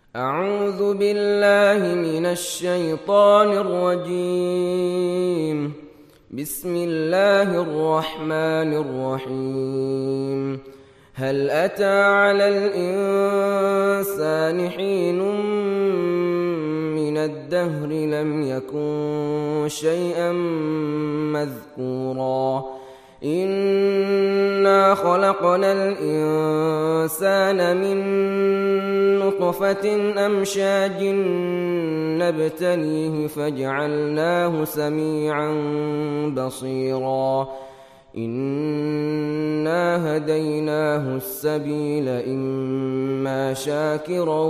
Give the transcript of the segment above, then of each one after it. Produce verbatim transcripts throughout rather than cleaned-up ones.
أعوذ بالله من الشيطان الرجيم. بسم الله الرحمن الرحيم. هل أتى على الإنسان حين من الدهر لم يكن شيئا مذكورا إنا خلقنا الإنسان من نطفة أمشاج نبتليه فجعلناه سميعا بصيرا إنا هديناه السبيل إما شاكرا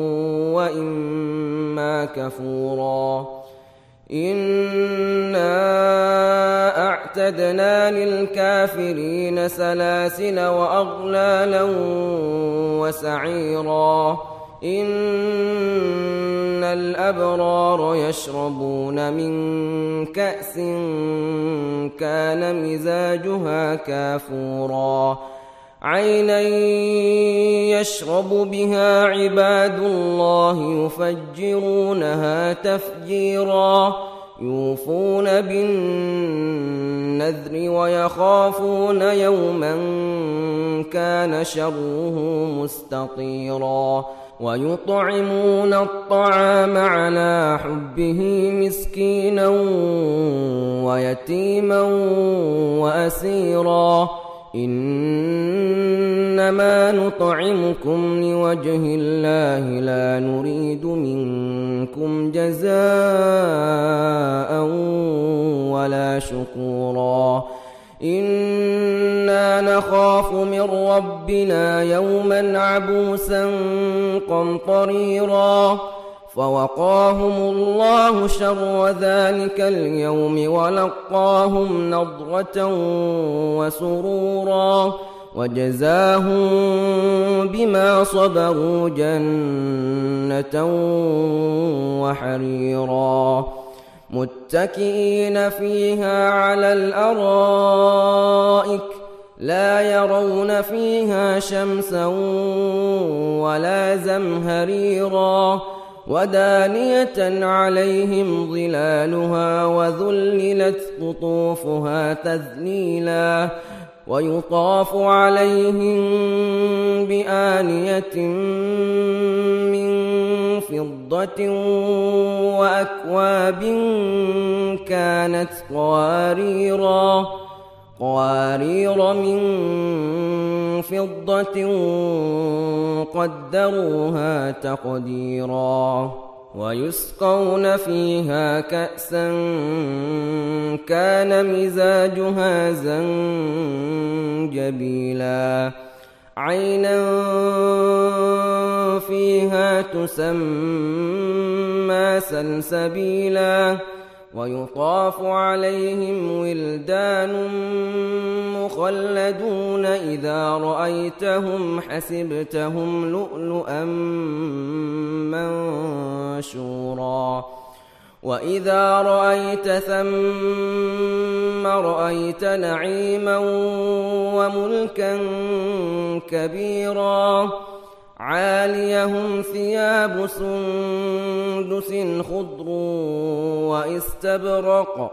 وإما كفورا إنا أعتدنا للكافرين سلاسل وأغلالا وسعيرا إن الأبرار يشربون من كأس كان مزاجها كافورا عينا يشرب بها عباد الله يفجرونها تفجيرا يوفون بالنذر ويخافون يوما كان شره مستطيرا ويطعمون الطعام على حبه مسكينا ويتيما وأسيرا إنما نطعمكم لوجه الله لا نريد منكم جزاء ولا شكورا إنا نخاف من ربنا يوما عبوسا قمطريرا فوقاهم الله شر ذلك اليوم ولقاهم نضرة وسرورا وجزاهم بما صبروا جنة وحريرا متكئين فيها على الأرائك لا يرون فيها شمسا ولا زمهريرا ودانية عليهم ظلالها وذللت قطوفها تذليلا ويطاف عليهم بآنية من فضة وأكواب كانت قواريرا قوارير من فضة قدروها تقديرا ويسقون فيها كأسا كان مزاجها زنجبيلا عينا فيها تسمى سلسبيلا ويطاف عليهم ولدان مخلدون إذا رأيتهم حسبتهم لؤلؤا منشورا وإذا رأيت ثم رأيت نعيما وملكا كبيرا عاليهم ثياب سندس خضر واستبرق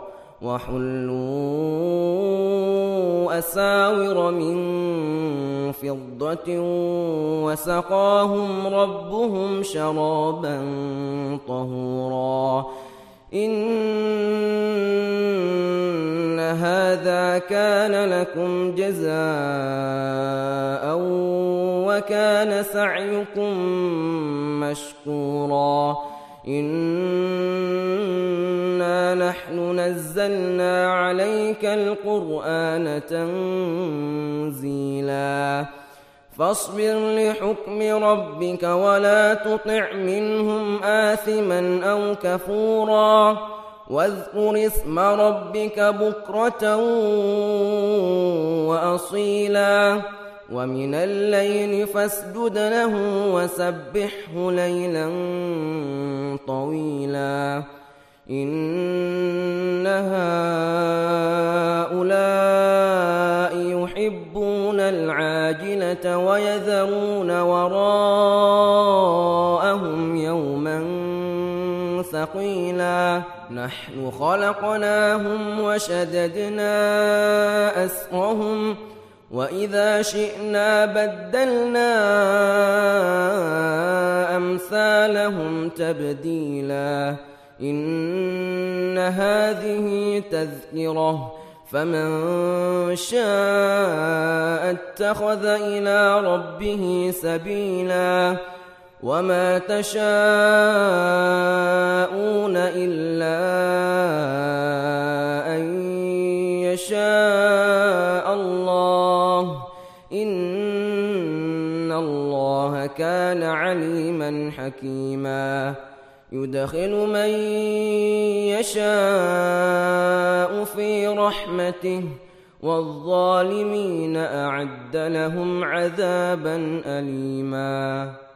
وحلوا أساور من فضة وسقاهم ربهم شرابا طهورا إن هذا كان لكم جزاء وكان سعيكم مشكورا إنا نحن نزلنا عليك القرآن تنزيلا فاصبر لحكم ربك ولا تطع منهم آثما أو كفورا واذكر اسم ربك بكرة وأصيلا ومن الليل فاسجد له وسبحه ليلا طويلا إن هؤلاء يحبون العاجلة ويذرون وراءهم ثقيلا نحن خلقناهم وشددنا أسرهم وإذا شئنا بدلنا أمثالهم تبديلا إن هذه تذكرة فمن شاء اتخذ إلى ربه سبيلا وما تشاءون إلا أن يشاء الله إن الله كان عليما حكيما يدخل من يشاء في رحمته والظالمين أعد لهم عذابا أليما.